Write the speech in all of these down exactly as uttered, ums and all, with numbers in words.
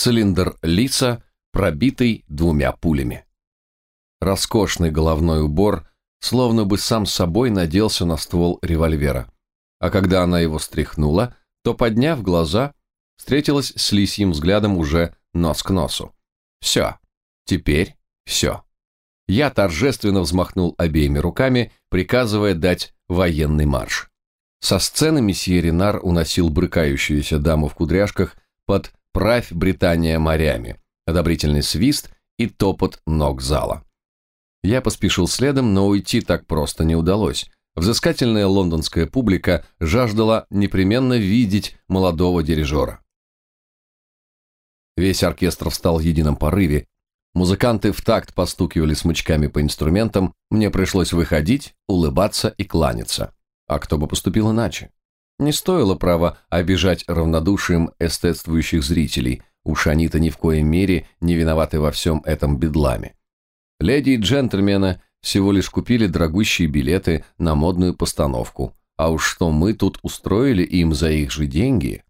Цилиндр Лиса, пробитый двумя пулями. Роскошный головной убор словно бы сам собой наделся на ствол револьвера. А когда она его стряхнула, то, подняв глаза, встретилась с лисьим взглядом уже нос к носу. Все. Теперь все. Я торжественно взмахнул обеими руками, приказывая дать военный марш. Со сцены месье Ренар уносил брыкающуюся даму в кудряшках под «Правь Британия морями», одобрительный свист и топот ног зала. Я поспешил следом, но уйти так просто не удалось. Взыскательная лондонская публика жаждала непременно видеть молодого дирижера. Весь оркестр встал в едином порыве. Музыканты в такт постукивали смычками по инструментам, мне пришлось выходить, улыбаться и кланяться. А кто бы поступил иначе? Не стоило, право, обижать равнодушием эстетствующих зрителей, уж они-то ни в коей мере не виноваты во всем этом бедламе. Леди и джентльмены всего лишь купили дорогущие билеты на модную постановку, а уж что мы тут устроили им за их же деньги.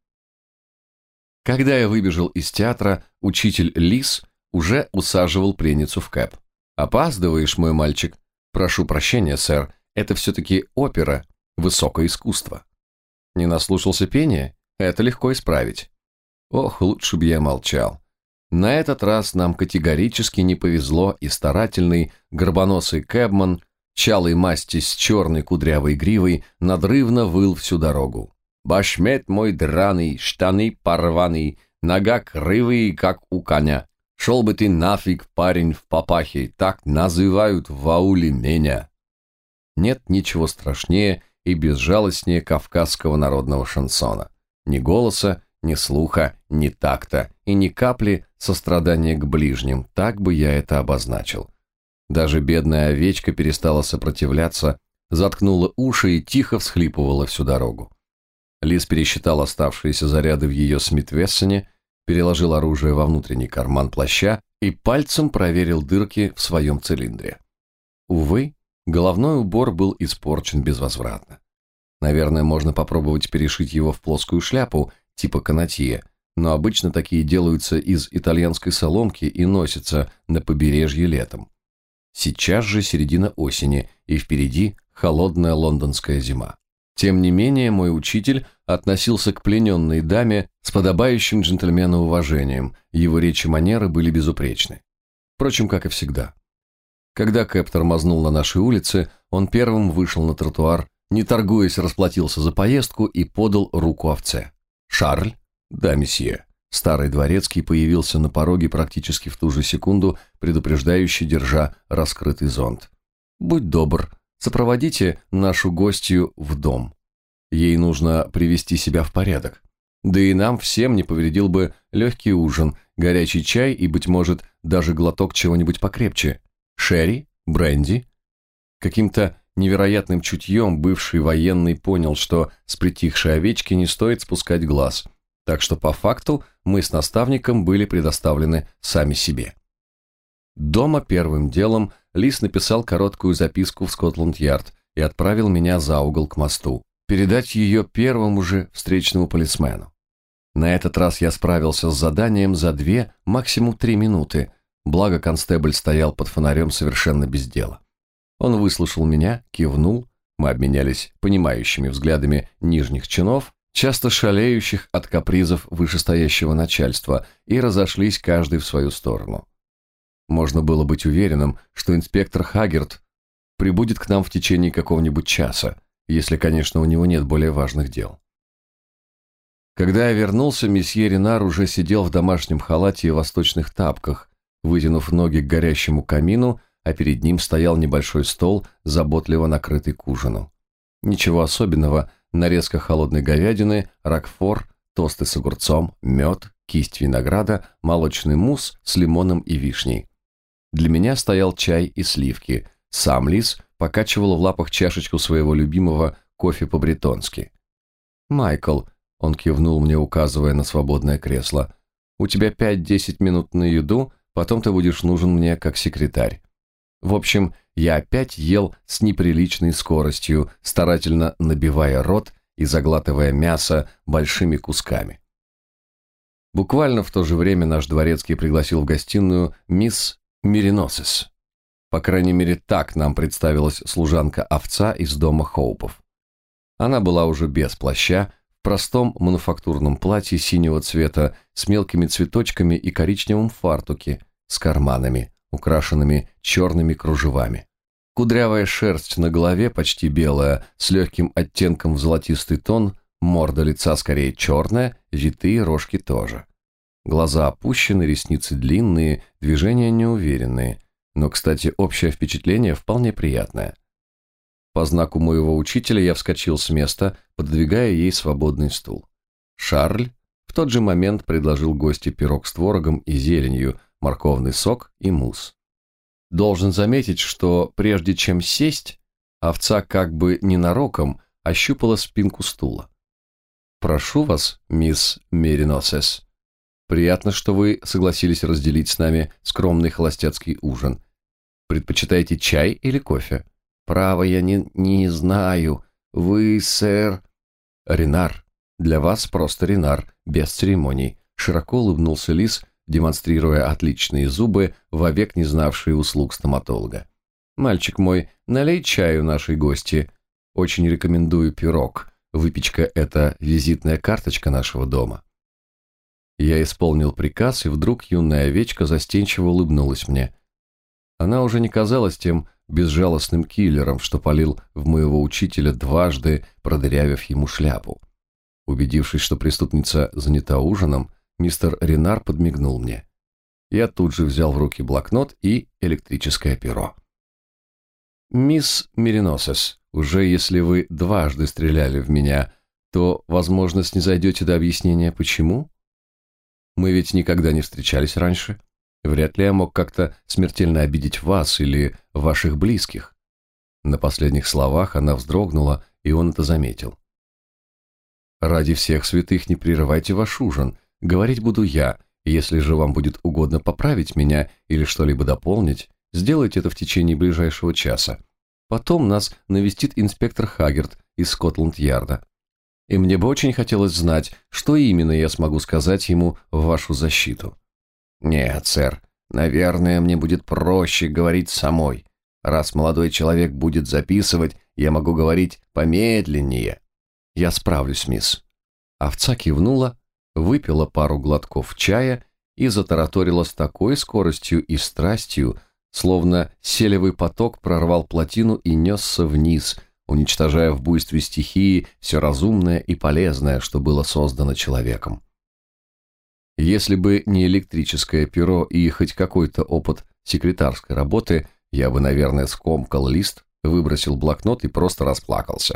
Когда я выбежал из театра, учитель Лис уже усаживал пленницу в кэб. «Опаздываешь, мой мальчик?» «Прошу прощения, сэр, это все-таки опера, высокое искусство». «Не наслушался пения? Это легко исправить». Ох, лучше бы я молчал. На этот раз нам категорически не повезло, и старательный, горбоносый кэбман, чалой масти с черной кудрявой гривой, надрывно выл всю дорогу. «Башмет мой драный, штаны порваный, нога кривые, как у коня. Шел бы ты нафиг, парень в папахе, так называют в ауле меня». Нет ничего страшнее и безжалостнее кавказского народного шансона. Ни голоса, ни слуха, ни такта и ни капли сострадания к ближним, так бы я это обозначил. Даже бедная овечка перестала сопротивляться, заткнула уши и тихо всхлипывала всю дорогу. Лис пересчитал оставшиеся заряды в ее Смит-Вессоне, переложил оружие во внутренний карман плаща и пальцем проверил дырки в своем цилиндре. Увы, головной убор был испорчен безвозвратно. Наверное, можно попробовать перешить его в плоскую шляпу, типа канатье, но обычно такие делаются из итальянской соломки и носятся на побережье летом. Сейчас же середина осени, и впереди холодная лондонская зима. Тем не менее, мой учитель относился к плененной даме с подобающим джентльмену уважением, его речь и манеры были безупречны. Впрочем, как и всегда. Когда кэб тормознул на нашей улице, он первым вышел на тротуар, не торгуясь, расплатился за поездку и подал руку овце. «Шарль?» «Да, месье». Старый дворецкий появился на пороге практически в ту же секунду, предупреждающий, держа раскрытый зонт. «Будь добр, сопроводите нашу гостью в дом. Ей нужно привести себя в порядок. Да и нам всем не повредил бы легкий ужин, горячий чай и, быть может, даже глоток чего-нибудь покрепче. Шерри? Бренди?» Каким-то невероятным чутьем бывший военный понял, что с притихшей овечки не стоит спускать глаз, так что по факту мы с наставником были предоставлены сами себе. Дома первым делом Лис написал короткую записку в Скотланд-Ярд и отправил меня за угол к мосту, передать ее первому же встречному полисмену. На этот раз я справился с заданием за две, максимум три минуты, благо констебль стоял под фонарем совершенно без дела. Он выслушал меня, кивнул, мы обменялись понимающими взглядами нижних чинов, часто шалеющих от капризов вышестоящего начальства, и разошлись каждый в свою сторону. Можно было быть уверенным, что инспектор Хаггерт прибудет к нам в течение какого-нибудь часа, если, конечно, у него нет более важных дел. Когда я вернулся, месье Ренар уже сидел в домашнем халате и восточных тапках, вытянув ноги к горящему камину, а перед ним стоял небольшой стол, заботливо накрытый к ужину. Ничего особенного, нарезка холодной говядины, рокфор, тосты с огурцом, мед, кисть винограда, молочный мусс с лимоном и вишней. Для меня стоял чай и сливки. Сам Лис покачивал в лапах чашечку своего любимого кофе по-бретонски. «Майкл», — он кивнул мне, указывая на свободное кресло, — «у тебя пять-десять минут на еду, потом ты будешь нужен мне как секретарь». В общем, я опять ел с неприличной скоростью, старательно набивая рот и заглатывая мясо большими кусками. Буквально в то же время наш дворецкий пригласил в гостиную мисс Мериносес. По крайней мере, так нам представилась служанка-овца из дома Хоупов. Она была уже без плаща, в простом мануфактурном платье синего цвета с мелкими цветочками и коричневом фартуке с карманами, украшенными черными кружевами. Кудрявая шерсть на голове, почти белая, с легким оттенком в золотистый тон, морда лица скорее черная, витые рожки тоже. Глаза опущены, ресницы длинные, движения неуверенные, но, кстати, общее впечатление вполне приятное. По знаку моего учителя я вскочил с места, пододвигая ей свободный стул. Шарль в тот же момент предложил гости пирог с творогом и зеленью, морковный сок и мусс. Должен заметить, что прежде чем сесть, овца как бы ненароком ощупала спинку стула. «Прошу вас, мисс Мериносес. Приятно, что вы согласились разделить с нами скромный холостяцкий ужин. Предпочитаете чай или кофе?» «Право, я не, не знаю. Вы, сэр...» «Ренар. Для вас просто Ренар, без церемоний», — широко улыбнулся лис, демонстрируя отличные зубы, вовек не знавшие услуг стоматолога. «Мальчик мой, налей чаю нашей гости. Очень рекомендую пирог. Выпечка — это визитная карточка нашего дома». Я исполнил приказ, и вдруг юная овечка застенчиво улыбнулась мне. Она уже не казалась тем безжалостным киллером, что палил в моего учителя дважды, продырявив ему шляпу. Убедившись, что преступница занята ужином, мистер Ренар подмигнул мне. Я тут же взял в руки блокнот и электрическое перо. «Мисс Мериносес, уже если вы дважды стреляли в меня, то, возможно, снизойдете до объяснения, почему? Мы ведь никогда не встречались раньше. Вряд ли я мог как-то смертельно обидеть вас или ваших близких». На последних словах она вздрогнула, и он это заметил. «Ради всех святых не прерывайте ваш ужин. Говорить буду я. Если же вам будет угодно поправить меня или что-либо дополнить, сделайте это в течение ближайшего часа. Потом нас навестит инспектор Хаггерт из Скотланд-Ярда. И мне бы очень хотелось знать, что именно я смогу сказать ему в вашу защиту». «Нет, сэр, наверное, мне будет проще говорить самой. Раз молодой человек будет записывать, я могу говорить помедленнее». «Я справлюсь, мисс». Овца кивнула, выпила пару глотков чая и затараторила с такой скоростью и страстью, словно селевый поток прорвал плотину и несся вниз, уничтожая в буйстве стихии все разумное и полезное, что было создано человеком. Если бы не электрическое перо и хоть какой-то опыт секретарской работы, я бы, наверное, скомкал лист, выбросил блокнот и просто расплакался.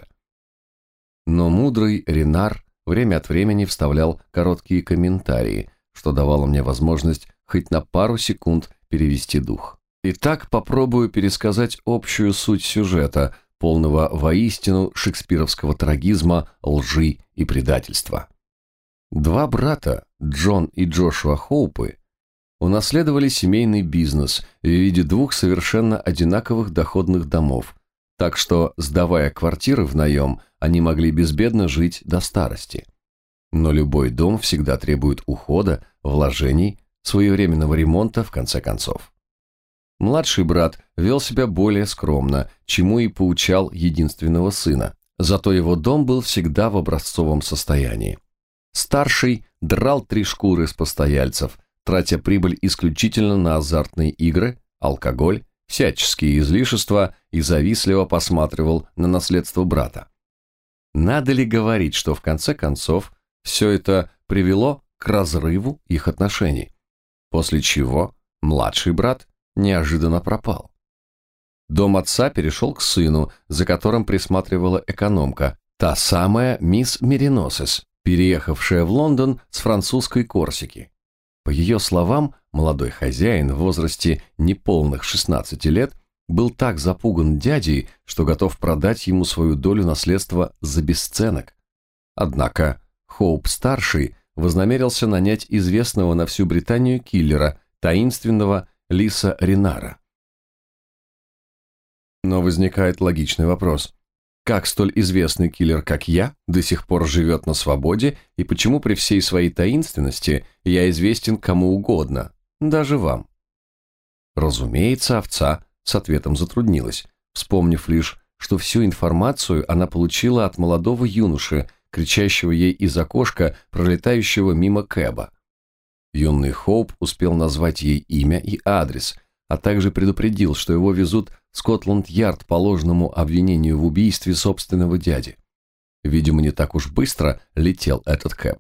Но мудрый Ренар время от времени вставлял короткие комментарии, что давало мне возможность хоть на пару секунд перевести дух. Итак, попробую пересказать общую суть сюжета, полного воистину шекспировского трагизма, лжи и предательства. Два брата, Джон и Джошуа Хоупы, унаследовали семейный бизнес в виде двух совершенно одинаковых доходных домов, так что, сдавая квартиры в наем, они могли безбедно жить до старости. Но любой дом всегда требует ухода, вложений, своевременного ремонта, в конце концов. Младший брат вел себя более скромно, чему и поучал единственного сына, зато его дом был всегда в образцовом состоянии. Старший драл три шкуры с постояльцев, тратя прибыль исключительно на азартные игры, алкоголь, всяческие излишества и завистливо посматривал на наследство брата. Надо ли говорить, что в конце концов все это привело к разрыву их отношений, после чего младший брат неожиданно пропал. Дом отца перешел к сыну, за которым присматривала экономка, та самая мисс Мериносес, переехавшая в Лондон с французской Корсики. По ее словам, молодой хозяин в возрасте неполных шестнадцати лет был так запуган дядей, что готов продать ему свою долю наследства за бесценок. Однако Хоуп-старший вознамерился нанять известного на всю Британию киллера, таинственного Лиса Ренара. Но возникает логичный вопрос. как столь известный киллер, как я, до сих пор живет на свободе и почему при всей своей таинственности я известен кому угодно, даже вам. Разумеется, овца с ответом затруднилась, вспомнив лишь, что всю информацию она получила от молодого юноши, кричащего ей из окошка, пролетающего мимо Кэба. Юный Хоуп успел назвать ей имя и адрес, а также предупредил, что его везут в Скотланд-Ярд по ложному обвинению в убийстве собственного дяди. Видимо, не так уж быстро летел этот Кэб.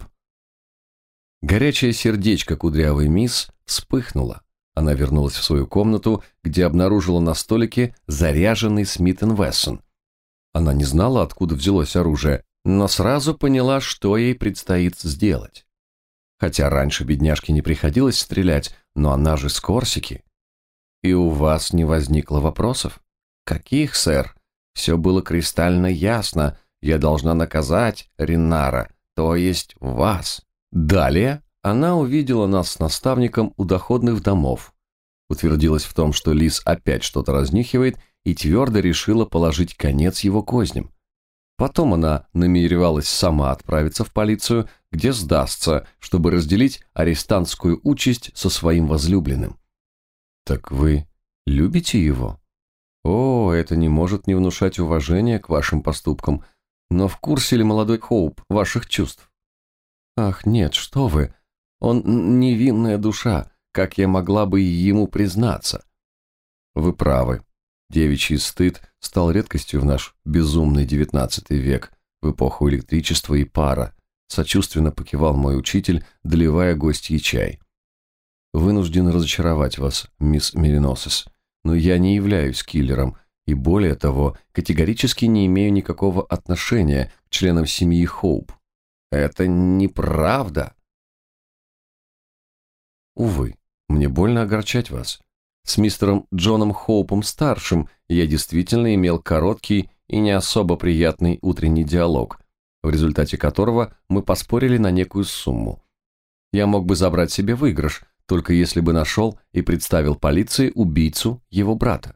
Горячее сердечко кудрявой мисс вспыхнуло. Она вернулась в свою комнату, где обнаружила на столике заряженный Смит энд Вессон. Она не знала, откуда взялось оружие, но сразу поняла, что ей предстоит сделать. Хотя раньше бедняжке не приходилось стрелять, но она же с Корсики. И у вас не возникло вопросов? Каких, сэр? Все было кристально ясно. Я должна наказать Ринара, то есть вас. Далее она увидела нас с наставником у доходных домов, утвердилась в том, что Лис опять что-то разнюхивает, и твердо решила положить конец его козням. Потом она намеревалась сама отправиться в полицию, где сдастся, чтобы разделить арестантскую участь со своим возлюбленным. «Так вы любите его?» «О, это не может не внушать уважения к вашим поступкам, но в курсе ли молодой Хоуп ваших чувств?» «Ах, нет, что вы! Он невинная душа, как я могла бы ему признаться?» «Вы правы. Девичий стыд стал редкостью в наш безумный девятнадцатый век, в эпоху электричества и пара», сочувственно покивал мой учитель, доливая гостье чай. «Вынужден разочаровать вас, мисс Мериносес, но я не являюсь киллером и, более того, категорически не имею никакого отношения к членам семьи Хоуп». «Это неправда». «Увы, мне больно огорчать вас. С мистером Джоном Хоупом-старшим я действительно имел короткий и не особо приятный утренний диалог, в результате которого мы поспорили на некую сумму. Я мог бы забрать себе выигрыш, только если бы нашел и представил полиции убийцу его брата».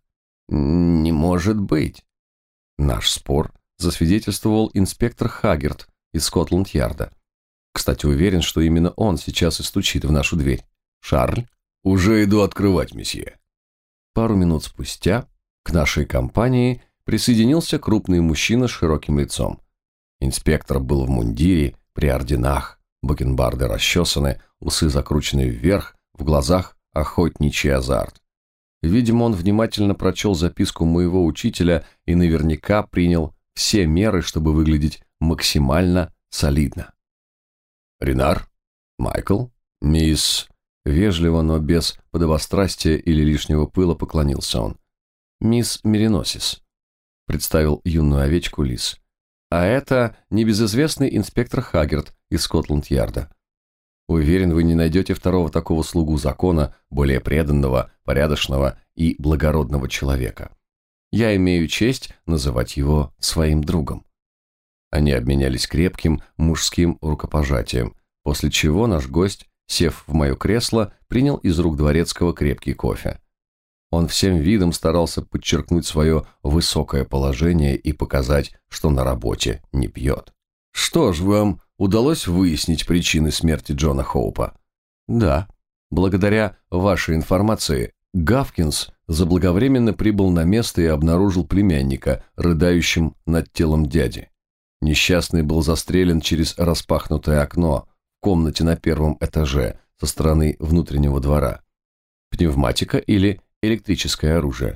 «Не может быть». Наш спор засвидетельствовал инспектор Хаггерт из Скотланд-Ярда. Кстати, уверен, что именно он сейчас и стучит в нашу дверь. «Шарль?» «Уже иду открывать, месье». Пару минут спустя к нашей компании присоединился крупный мужчина с широким лицом. Инспектор был в мундире, при орденах, бакенбарды расчесаны, усы закручены вверх, в глазах охотничий азарт. Видимо, он внимательно прочел записку моего учителя и наверняка принял все меры, чтобы выглядеть максимально солидно. «Ринар? Майкл? Мисс...» Вежливо, но без подобострастия или лишнего пыла поклонился он. «Мисс Мериносис», — представил юную овечку Лис. «А это небезызвестный инспектор Хаггерт из Скотланд-Ярда. Уверен, вы не найдете второго такого слугу закона, более преданного, порядочного и благородного человека. Я имею честь называть его своим другом». Они обменялись крепким мужским рукопожатием, после чего наш гость, сев в мое кресло, принял из рук дворецкого крепкий кофе. Он всем видом старался подчеркнуть свое высокое положение и показать, что на работе не пьет. «Что ж, вам удалось выяснить причины смерти Джона Хоупа?» «Да. Благодаря вашей информации Гавкинс заблаговременно прибыл на место и обнаружил племянника, рыдающим над телом дяди. Несчастный был застрелен через распахнутое окно в комнате на первом этаже со стороны внутреннего двора. Пневматика или электрическое оружие.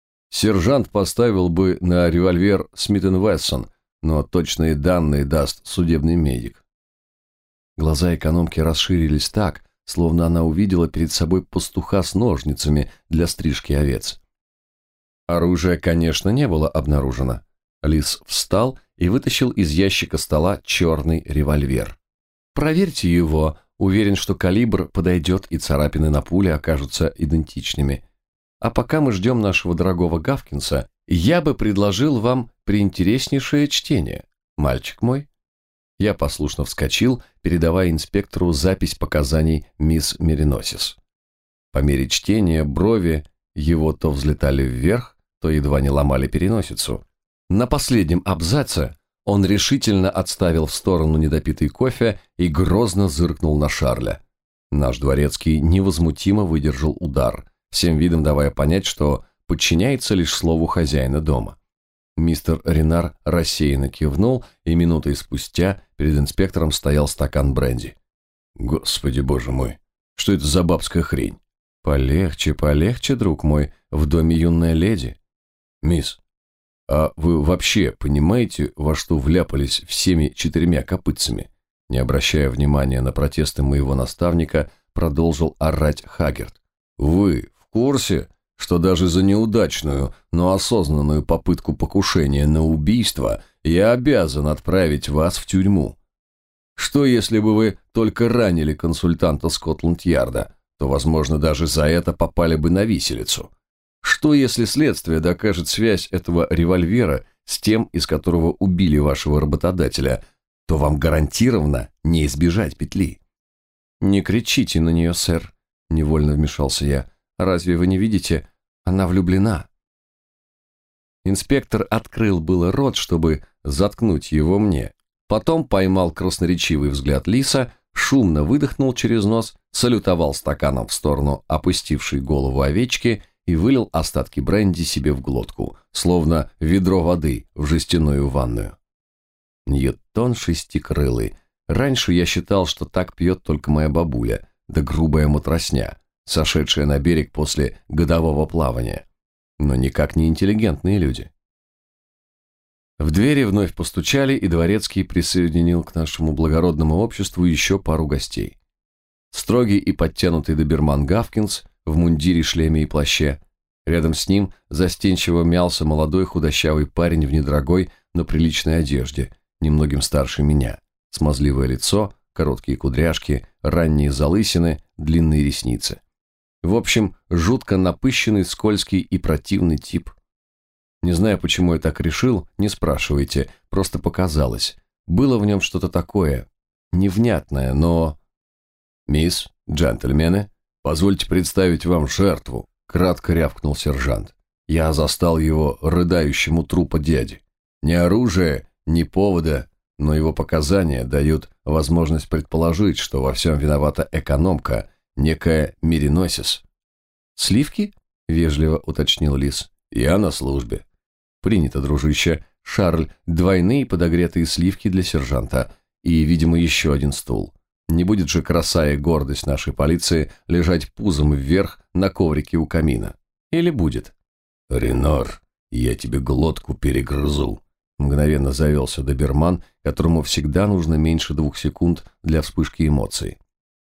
Сержант поставил бы на револьвер Смит энд Вессон, но точные данные даст судебный медик». Глаза экономки расширились так, словно она увидела перед собой пастуха с ножницами для стрижки овец. Оружия, конечно, не было обнаружено. Лис встал и вытащил из ящика стола черный револьвер. «Проверьте его, уверен, что калибр подойдет и царапины на пуле окажутся идентичными. А пока мы ждем нашего дорогого Гавкинса, я бы предложил вам приинтереснейшее чтение, мальчик мой». Я послушно вскочил, передавая инспектору запись показаний мисс Мериносис. По мере чтения брови его то взлетали вверх, то едва не ломали переносицу. На последнем абзаце он решительно отставил в сторону недопитый кофе и грозно зыркнул на Шарля. Наш дворецкий невозмутимо выдержал удар, всем видом давая понять, что подчиняется лишь слову хозяина дома. Мистер Ренар рассеянно кивнул, и минутой спустя перед инспектором стоял стакан бренди. «Господи, боже мой, что это за бабская хрень?» «Полегче, полегче, друг мой, в доме юная леди». «Мисс, а вы вообще понимаете, во что вляпались всеми четырьмя копытцами?» Не обращая внимания на протесты моего наставника, продолжил орать Хаггерт. «Вы в курсе, что даже за неудачную, но осознанную попытку покушения на убийство я обязан отправить вас в тюрьму? Что, если бы вы только ранили консультанта Скотланд-Ярда, то, возможно, даже за это попали бы на виселицу? Что, если следствие докажет связь этого револьвера с тем, из которого убили вашего работодателя, то вам гарантированно не избежать петли?» «Не кричите на нее, сэр», — невольно вмешался я. «Разве вы не видите? Она влюблена». Инспектор открыл было рот, чтобы заткнуть его мне. Потом поймал красноречивый взгляд Лиса, шумно выдохнул через нос, салютовал стаканом в сторону опустившей голову овечки и вылил остатки бренди себе в глотку, словно ведро воды в жестяную ванную. Ньютон шестикрылый. Раньше я считал, что так пьет только моя бабуля, да грубая матросня, сошедшая на берег после годового плавания. Но никак не интеллигентные люди. В двери вновь постучали, и дворецкий присоединил к нашему благородному обществу еще пару гостей. Строгий и подтянутый доберман Гавкинс в мундире, шлеме и плаще. Рядом с ним застенчиво мялся молодой худощавый парень в недорогой, но приличной одежде, немногим старше меня. Смазливое лицо, короткие кудряшки, ранние залысины, длинные ресницы. В общем, жутко напыщенный, скользкий и противный тип. Не знаю, почему я так решил, не спрашивайте, просто показалось. Было в нем что-то такое, невнятное, но... «Мисс, джентльмены, позвольте представить вам жертву», — кратко рявкнул сержант. Я застал его рыдающим у трупа дяди. Ни оружия, ни повода, но его показания дают возможность предположить, что во всем виновата экономка, некая Мериносис. «Сливки?» — вежливо уточнил Лис. «Я на службе». «Принято, дружище. Шарль, двойные подогретые сливки для сержанта. И, видимо, еще один стул. Не будет же краса и гордость нашей полиции лежать пузом вверх на коврике у камина. Или будет?» «Ренар, я тебе глотку перегрызу», — мгновенно завелся доберман, которому всегда нужно меньше двух секунд для вспышки эмоций.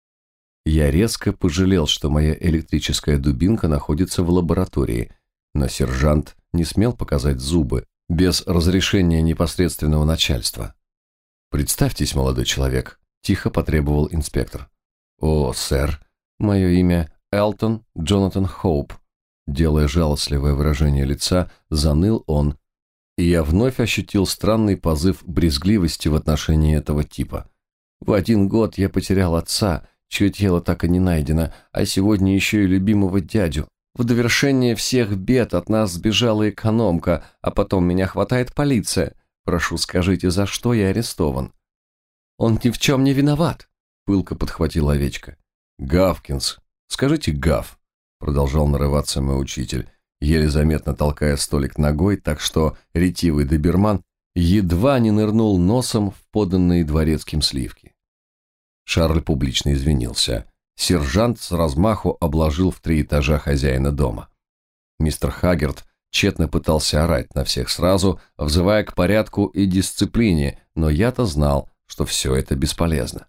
Я резко пожалел, что моя электрическая дубинка находится в лаборатории, но сержант не смел показать зубы без разрешения непосредственного начальства. «Представьтесь, молодой человек», — тихо потребовал инспектор. «О, сэр, мое имя Элтон Джонатан Хоуп», — делая жалостливое выражение лица, заныл он, и я вновь ощутил странный позыв брезгливости в отношении этого типа. «В один год я потерял отца, чье тело так и не найдено, а сегодня еще и любимого дядю. В довершение всех бед от нас сбежала экономка, а потом меня хватает полиция. Прошу, скажите, за что я арестован?» «Он ни в чем не виноват», — пылко подхватила овечка. «Гавкинс, скажите Гав», — продолжал нарываться мой учитель, еле заметно толкая столик ногой, так что ретивый доберман едва не нырнул носом в поданные дворецким сливки. Шарль публично извинился. Сержант с размаху обложил в три этажа хозяина дома. Мистер Хаггерт тщетно пытался орать на всех сразу, взывая к порядку и дисциплине, но я-то знал, что все это бесполезно.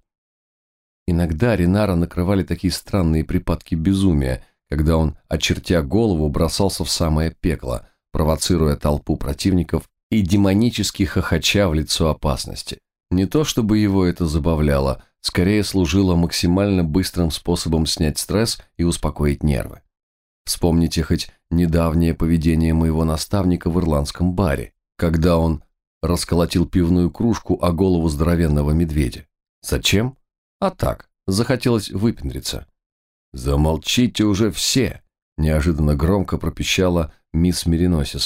Иногда Ренара накрывали такие странные припадки безумия, когда он, очертя голову, бросался в самое пекло, провоцируя толпу противников и демонически хохоча в лицо опасности. Не то чтобы его это забавляло, скорее служило максимально быстрым способом снять стресс и успокоить нервы. Вспомните хоть недавнее поведение моего наставника в ирландском баре, когда он расколотил пивную кружку о голову здоровенного медведя. Зачем? А так, захотелось выпендриться. «Замолчите уже все!» – неожиданно громко пропищала мисс Мериносис.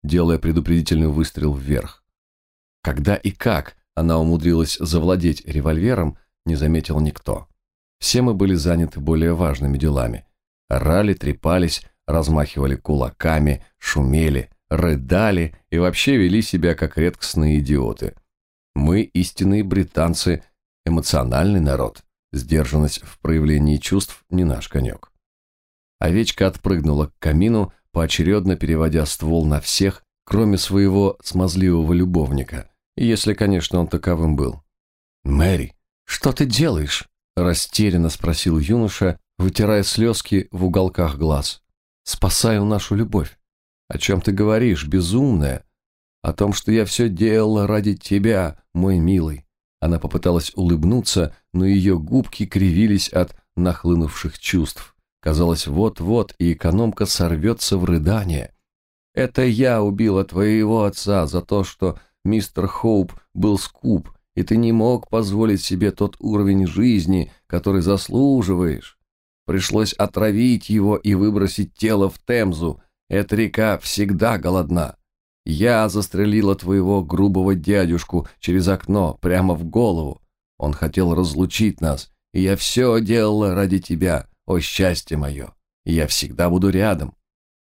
делая предупредительный выстрел вверх. Когда и как она умудрилась завладеть револьвером, не заметил никто. Все мы были заняты более важными делами. Орали, трепались, размахивали кулаками, шумели, рыдали и вообще вели себя как редкостные идиоты. Мы, истинные британцы, эмоциональный народ. Сдержанность в проявлении чувств не наш конек. Овечка отпрыгнула к камину, поочередно переводя ствол на всех, кроме своего смазливого любовника, если, конечно, он таковым был. «Мэри, что ты делаешь?» – растерянно спросил юноша, вытирая слезки в уголках глаз. «Спасаю нашу любовь. О чем ты говоришь, безумная? О том, что я все делала ради тебя, мой милый». Она попыталась улыбнуться, но ее губки кривились от нахлынувших чувств. Казалось, вот-вот и экономка сорвется в рыдание. «Это я убила твоего отца за то, что мистер Хоуп был скуп, и ты не мог позволить себе тот уровень жизни, который заслуживаешь. Пришлось отравить его и выбросить тело в Темзу. Эта река всегда голодна. Я застрелила твоего грубого дядюшку через окно прямо в голову. Он хотел разлучить нас, и я все делала ради тебя, о счастье мое, и я всегда буду рядом».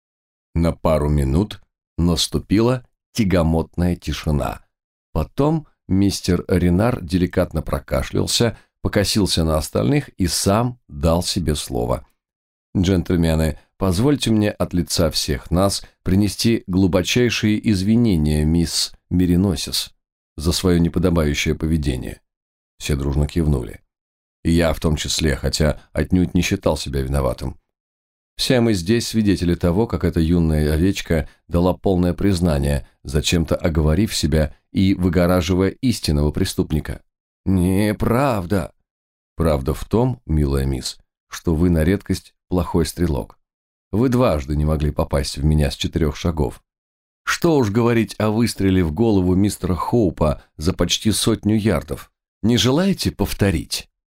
На пару минут наступила тягомотная тишина. Потом мистер Ренар деликатно прокашлялся, покосился на остальных и сам дал себе слово. «Джентльмены, позвольте мне от лица всех нас принести глубочайшие извинения мисс Мериносис за свое неподобающее поведение». Все дружно кивнули. И я в том числе, хотя отнюдь не считал себя виноватым. Все мы здесь свидетели того, как эта юная овечка дала полное признание, зачем-то оговорив себя и выгораживая истинного преступника. «Неправда». «Правда в том, милая мисс, что вы на редкость плохой стрелок. Вы дважды не могли попасть в меня с четырех шагов. Что уж говорить о выстреле в голову мистера Хоупа за почти сотню ярдов. Не желаете повторить?»